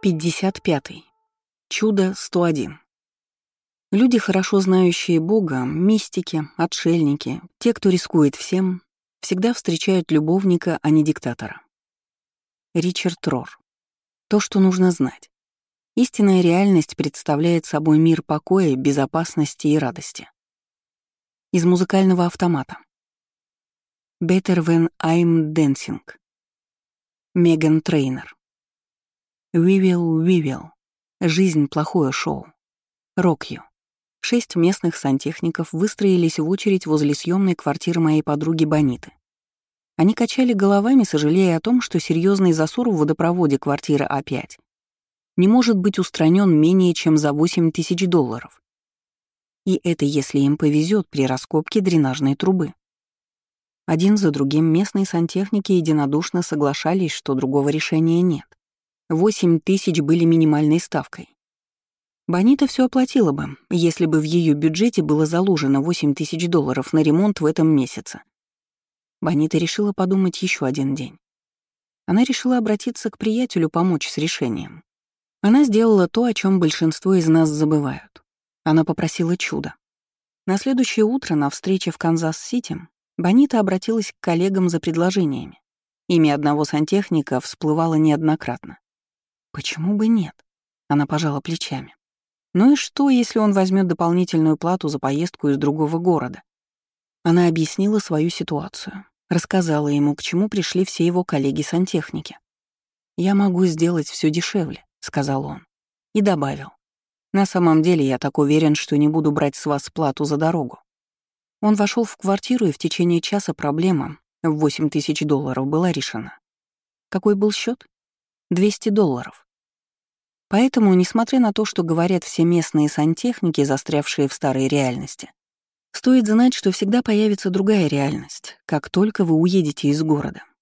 55. Чудо 101. Люди, хорошо знающие Бога, мистики, отшельники, те, кто рискует всем, всегда встречают любовника, а не диктатора. Ричард Рор. То, что нужно знать. Истинная реальность представляет собой мир покоя, безопасности и радости. Из музыкального автомата. Better When I'm Dancing. Меган Трейнер. We will. Жизнь — плохое шоу. Рокью. 6 местных сантехников выстроились в очередь возле съемной квартиры моей подруги Бониты. Они качали головами, сожалея о том, что серьезный засор в водопроводе квартиры А5 не может быть устранен менее чем за $8000. И это если им повезет при раскопке дренажной трубы. Один за другим местные сантехники единодушно соглашались, что другого решения нет. 8000 были минимальной ставкой. Бонита все оплатила бы, если бы в ее бюджете было заложено $8000 на ремонт в этом месяце. Бонита решила подумать еще один день. Она решила обратиться к приятелю помочь с решением. Она сделала то, о чем большинство из нас забывают. Она попросила чуда. На следующее утро на встрече в Канзас-Сити Бонита обратилась к коллегам за предложениями. Имя одного сантехника всплывало неоднократно. Почему бы нет? Она пожала плечами. Ну и что, если он возьмет дополнительную плату за поездку из другого города? Она объяснила свою ситуацию, рассказала ему, к чему пришли все его коллеги-сантехники. «Я могу сделать все дешевле», — сказал он. И добавил. «На самом деле я так уверен, что не буду брать с вас плату за дорогу». Он вошел в квартиру, и в течение часа проблема в $8000 была решена. Какой был счет? $200. Поэтому, несмотря на то, что говорят все местные сантехники, застрявшие в старой реальности, стоит знать, что всегда появится другая реальность, как только вы уедете из города.